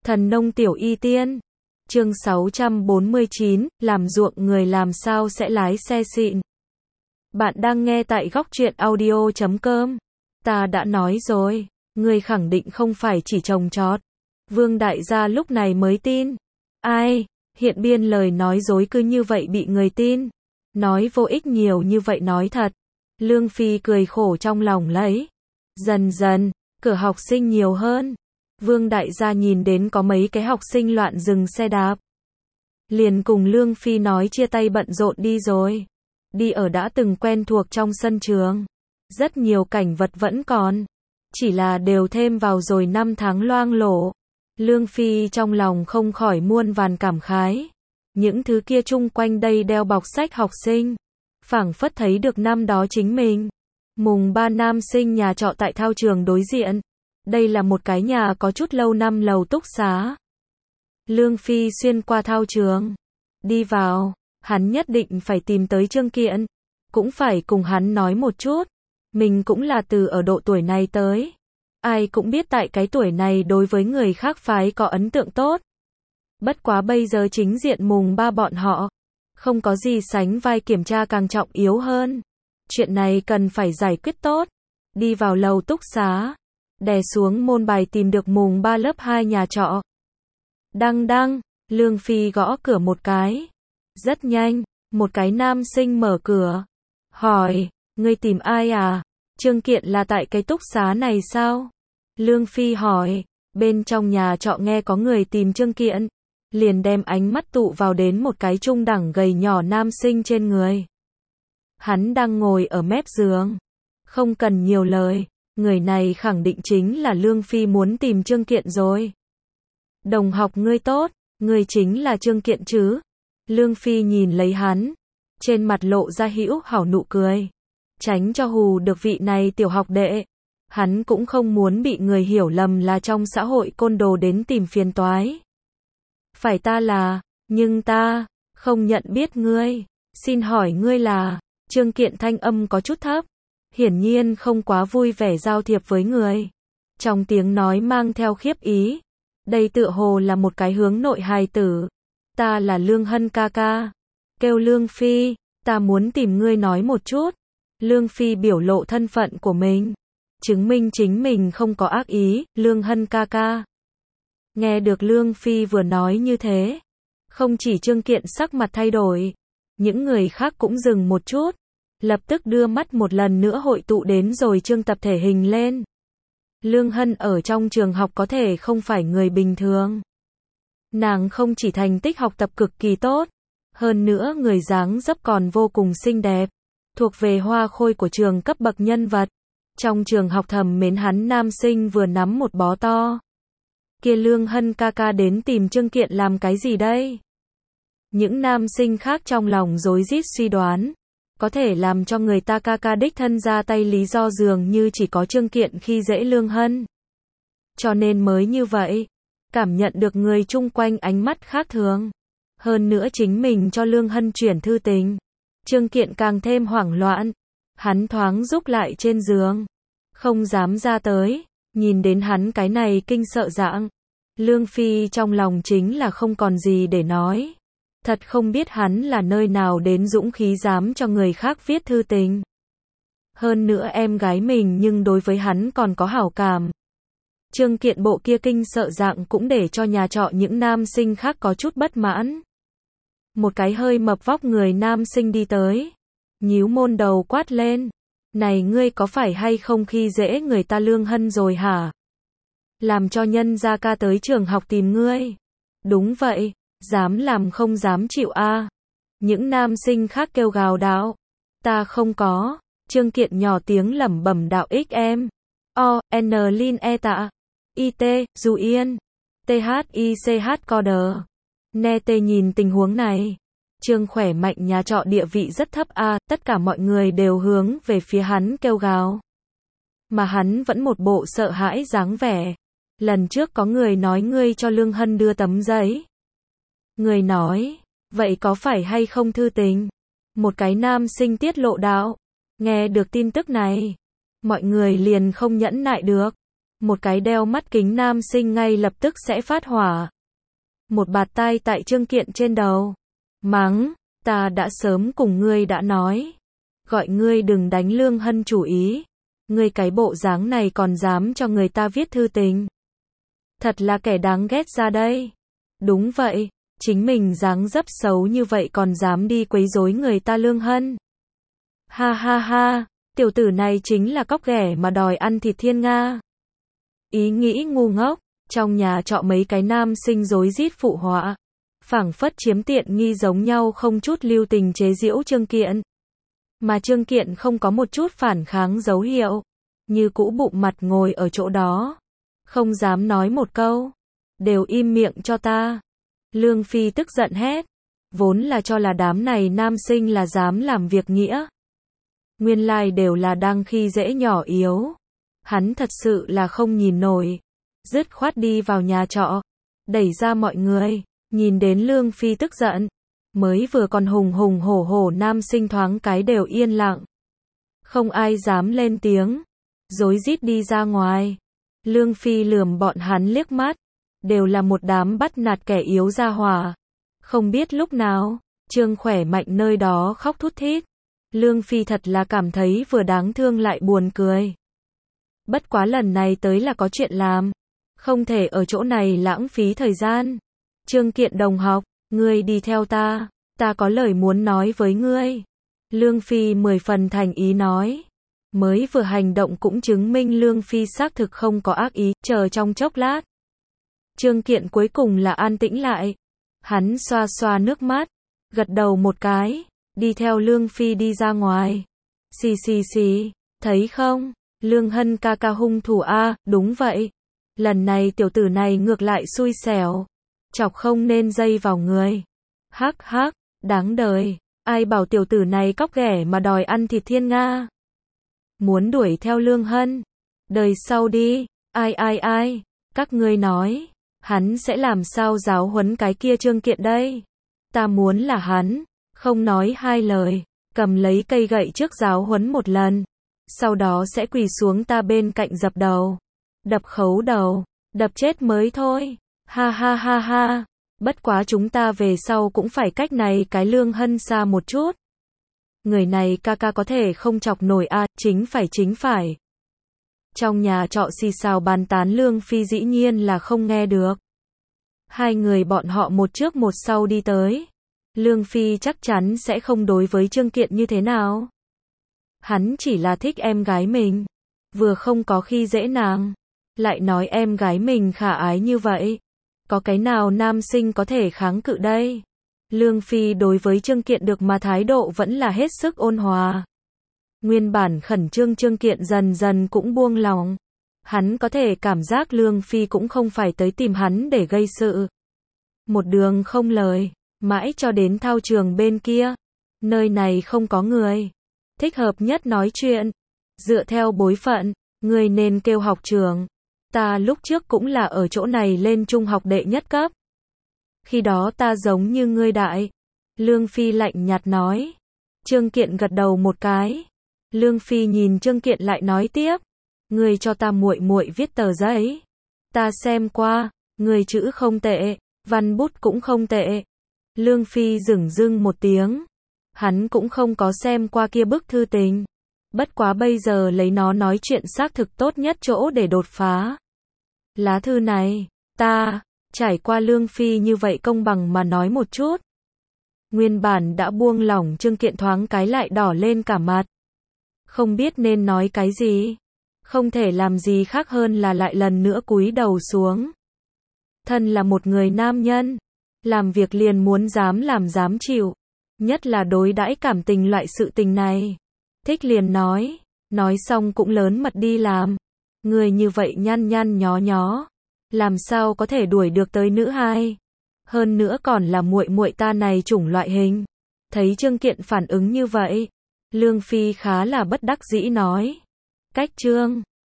Thần nông tiểu y tiên. Chương 649, làm ruộng người làm sao sẽ lái xe xịn. Bạn đang nghe tại góc truyện audio.com. Ta đã nói rồi, ngươi khẳng định không phải chỉ trồng trọt. Vương đại gia lúc này mới tin. Ai, hiện biên lời nói dối cứ như vậy bị người tin. Nói vô ích nhiều như vậy nói thật. Lương Phi cười khổ trong lòng lấy. Dần dần, cửa học sinh nhiều hơn. Vương đại gia nhìn đến có mấy cái học sinh loạn dừng xe đạp. Liền cùng Lương Phi nói chia tay bận rộn đi rồi. Đi ở đã từng quen thuộc trong sân trường. Rất nhiều cảnh vật vẫn còn. Chỉ là đều thêm vào rồi năm tháng loang lổ. Lương Phi trong lòng không khỏi muôn vàn cảm khái. Những thứ kia chung quanh đây đeo bọc sách học sinh. Phảng phất thấy được năm đó chính mình. Mùng 3 nam sinh nhà trọ tại thao trường đối diện. Đây là một cái nhà có chút lâu năm lầu túc xá. Lương Phi xuyên qua thao trường. Đi vào, hắn nhất định phải tìm tới Trương Kiện. Cũng phải cùng hắn nói một chút. Mình cũng là từ ở độ tuổi này tới. Ai cũng biết tại cái tuổi này đối với người khác phái có ấn tượng tốt. Bất quá bây giờ chính diện mùng 3 bọn họ. Không có gì sánh vai kiểm tra càng trọng yếu hơn. Chuyện này cần phải giải quyết tốt. Đi vào lầu túc xá. Đè xuống môn bài tìm được mùng 3 lớp 2 nhà trọ. Đăng đăng, Lương Phi gõ cửa một cái. Rất nhanh, một cái nam sinh mở cửa. Hỏi, ngươi tìm ai à? Trương Kiện là tại cái túc xá này sao? Lương Phi hỏi, bên trong nhà trọ nghe có người tìm Trương Kiện. Liền đem ánh mắt tụ vào đến một cái trung đẳng gầy nhỏ nam sinh trên người. Hắn đang ngồi ở mép giường. Không cần nhiều lời. Người này khẳng định chính là Lương Phi muốn tìm Trương Kiện rồi. Đồng học ngươi tốt, ngươi chính là Trương Kiện chứ? Lương Phi nhìn lấy hắn, trên mặt lộ ra hữu hảo nụ cười. Tránh cho hù được vị này tiểu học đệ. Hắn cũng không muốn bị người hiểu lầm là trong xã hội côn đồ đến tìm phiền toái. Phải ta là, nhưng ta không nhận biết ngươi. Xin hỏi ngươi là? Trương Kiện thanh âm có chút thấp. Hiển nhiên không quá vui vẻ giao thiệp với người. Trong tiếng nói mang theo khiếp ý. Đây tựa hồ là một cái hướng nội hài tử. Ta là Lương Hân ca ca. Kêu Lương Phi, ta muốn tìm ngươi nói một chút. Lương Phi biểu lộ thân phận của mình. Chứng minh chính mình không có ác ý, Lương Hân ca ca. Nghe được Lương Phi vừa nói như thế. Không chỉ Trương Kiện sắc mặt thay đổi. Những người khác cũng dừng một chút. Lập tức đưa mắt một lần nữa hội tụ đến rồi trương tập thể hình lên. Lương Hân ở trong trường học có thể không phải người bình thường. Nàng không chỉ thành tích học tập cực kỳ tốt, hơn nữa người dáng dấp còn vô cùng xinh đẹp, thuộc về hoa khôi của trường cấp bậc nhân vật. Trong trường học thầm mến hắn nam sinh vừa nắm một bó to. Kia Lương Hân ca ca đến tìm Trương Kiện làm cái gì đây? Những nam sinh khác trong lòng rối rít suy đoán. Có thể làm cho người ta ca ca đích thân ra tay lý do dường như chỉ có Trương Kiện khi dễ Lương Hân. Cho nên mới như vậy. Cảm nhận được người chung quanh ánh mắt khác thường. Hơn nữa chính mình cho Lương Hân chuyển thư tình. Trương Kiện càng thêm hoảng loạn. Hắn thoáng rúc lại trên giường. Không dám ra tới. Nhìn đến hắn cái này kinh sợ dạng. Lương Phi trong lòng chính là không còn gì để nói. Thật không biết hắn là nơi nào đến dũng khí dám cho người khác viết thư tình. Hơn nữa em gái mình nhưng đối với hắn còn có hảo cảm. Trương Kiện bộ kia kinh sợ dạng cũng để cho nhà trọ những nam sinh khác có chút bất mãn. Một cái hơi mập vóc người nam sinh đi tới. Nhíu môn đầu quát lên. Này ngươi có phải hay không khi dễ người ta Lương Hân rồi hả? Làm cho nhân gia ca tới trường học tìm ngươi. Đúng vậy. Dám làm không dám chịu a. Những nam sinh khác kêu gào đạo. Ta không có. Trương Kiện nhỏ tiếng lẩm bẩm đạo em. O, N Lin E tạ. I T, Du Yên. T H I C H Co Đờ. Nè tê nhìn tình huống này. Trương khỏe mạnh nhà trọ địa vị rất thấp a. Tất cả mọi người đều hướng về phía hắn kêu gào. Mà hắn vẫn một bộ sợ hãi dáng vẻ. Lần trước có người nói ngươi cho Lương Hân đưa tấm giấy. Người nói, vậy có phải hay không thư tình? Một cái nam sinh tiết lộ đạo. Nghe được tin tức này, mọi người liền không nhẫn nại được. Một cái đeo mắt kính nam sinh ngay lập tức sẽ phát hỏa. Một bạt tai tại Trương Kiện trên đầu. Mắng, ta đã sớm cùng ngươi đã nói. Gọi ngươi đừng đánh Lương Hân chủ ý. Ngươi cái bộ dáng này còn dám cho người ta viết thư tình. Thật là kẻ đáng ghét ra đây. Đúng vậy, chính mình dáng dấp xấu như vậy còn dám đi quấy rối người ta Lương Hân. Ha ha ha, tiểu tử này chính là cóc ghẻ mà đòi ăn thịt thiên nga. Ý nghĩ ngu ngốc, trong nhà trọ mấy cái nam sinh rối rít phụ họa. Phảng phất chiếm tiện nghi giống nhau không chút lưu tình chế giễu Trương Kiện. Mà Trương Kiện không có một chút phản kháng dấu hiệu. Như cũ bụng mặt ngồi ở chỗ đó. Không dám nói một câu. Đều im miệng cho ta. Lương Phi tức giận hét. Vốn là cho là đám này nam sinh là dám làm việc nghĩa. Nguyên lai đều là đang khi dễ nhỏ yếu. Hắn thật sự là không nhìn nổi. Dứt khoát đi vào nhà trọ. Đẩy ra mọi người. Nhìn đến Lương Phi tức giận. Mới vừa còn hùng hùng hổ hổ nam sinh thoáng cái đều yên lặng. Không ai dám lên tiếng. Rối rít đi ra ngoài. Lương Phi lườm bọn hắn liếc mắt. Đều là một đám bắt nạt kẻ yếu ra hỏa. Không biết lúc nào, Trương Khỏe Mạnh nơi đó khóc thút thít. Lương Phi thật là cảm thấy vừa đáng thương lại buồn cười. Bất quá lần này tới là có chuyện làm. Không thể ở chỗ này lãng phí thời gian. Trương Kiện đồng học, ngươi đi theo ta. Ta có lời muốn nói với ngươi. Lương Phi 10 phần thành ý nói. Mới vừa hành động cũng chứng minh Lương Phi xác thực không có ác ý. Chờ trong chốc lát. Trương Kiện cuối cùng là an tĩnh lại. Hắn xoa xoa nước mắt. Gật đầu một cái. Đi theo Lương Phi đi ra ngoài. Xì xì xì. Thấy không? Lương Hân ca ca hung thủ a, đúng vậy. Lần này tiểu tử này ngược lại xui xẻo. Chọc không nên dây vào người. Hắc hắc, đáng đời. Ai bảo tiểu tử này cóc ghẻ mà đòi ăn thịt thiên nga. Muốn đuổi theo Lương Hân. Đời sau đi. Ai. Các ngươi nói. Hắn sẽ làm sao giáo huấn cái kia Trương Kiện đây. Ta muốn là hắn. Không nói hai lời. Cầm lấy cây gậy trước giáo huấn một lần. Sau đó sẽ quỳ xuống ta bên cạnh dập đầu. Đập khấu đầu. Đập chết mới thôi. Ha ha ha ha. Bất quá chúng ta về sau cũng phải cách này cái Lương Hân xa một chút. Người này ca ca có thể không chọc nổi a, chính phải. Trong nhà trọ xì xào bàn tán Lương Phi dĩ nhiên là không nghe được. Hai người bọn họ một trước một sau đi tới. Lương Phi chắc chắn sẽ không đối với Trương Kiện như thế nào. Hắn chỉ là thích em gái mình. Vừa không có khi dễ nàng. Lại nói em gái mình khả ái như vậy. Có cái nào nam sinh có thể kháng cự đây? Lương Phi đối với Trương Kiện được mà thái độ vẫn là hết sức ôn hòa. Nguyên bản khẩn trương Trương Kiện dần dần cũng buông lòng. Hắn có thể cảm giác Lương Phi cũng không phải tới tìm hắn để gây sự. Một đường không lời, mãi cho đến thao trường bên kia. Nơi này không có người. Thích hợp nhất nói chuyện. Dựa theo bối phận, người nên kêu học trường. Ta lúc trước cũng là ở chỗ này lên trung học đệ nhất cấp. Khi đó ta giống như ngươi đại. Lương Phi lạnh nhạt nói. Trương Kiện gật đầu một cái. Lương Phi nhìn Trương Kiện lại nói tiếp. Ngươi cho ta muội muội viết tờ giấy. Ta xem qua, ngươi chữ không tệ, văn bút cũng không tệ. Lương Phi dửng dưng một tiếng. Hắn cũng không có xem qua kia bức thư tình. Bất quá bây giờ lấy nó nói chuyện xác thực tốt nhất chỗ để đột phá. Lá thư này, ta, trải qua Lương Phi như vậy công bằng mà nói một chút. Nguyên bản đã buông lỏng Trương Kiện thoáng cái lại đỏ lên cả mặt. Không biết nên nói cái gì. Không thể làm gì khác hơn là lại lần nữa cúi đầu xuống. Thân là một người nam nhân. Làm việc liền muốn dám làm dám chịu. Nhất là đối đãi cảm tình loại sự tình này. Thích liền nói. Nói xong cũng lớn mật đi làm. Người như vậy nhăn nhăn nhó nhó. Làm sao có thể đuổi được tới nữ hai. Hơn nữa còn là muội muội ta này chủng loại hình. Thấy Trương Kiện phản ứng như vậy. Lương Phi khá là bất đắc dĩ nói. Cách Trương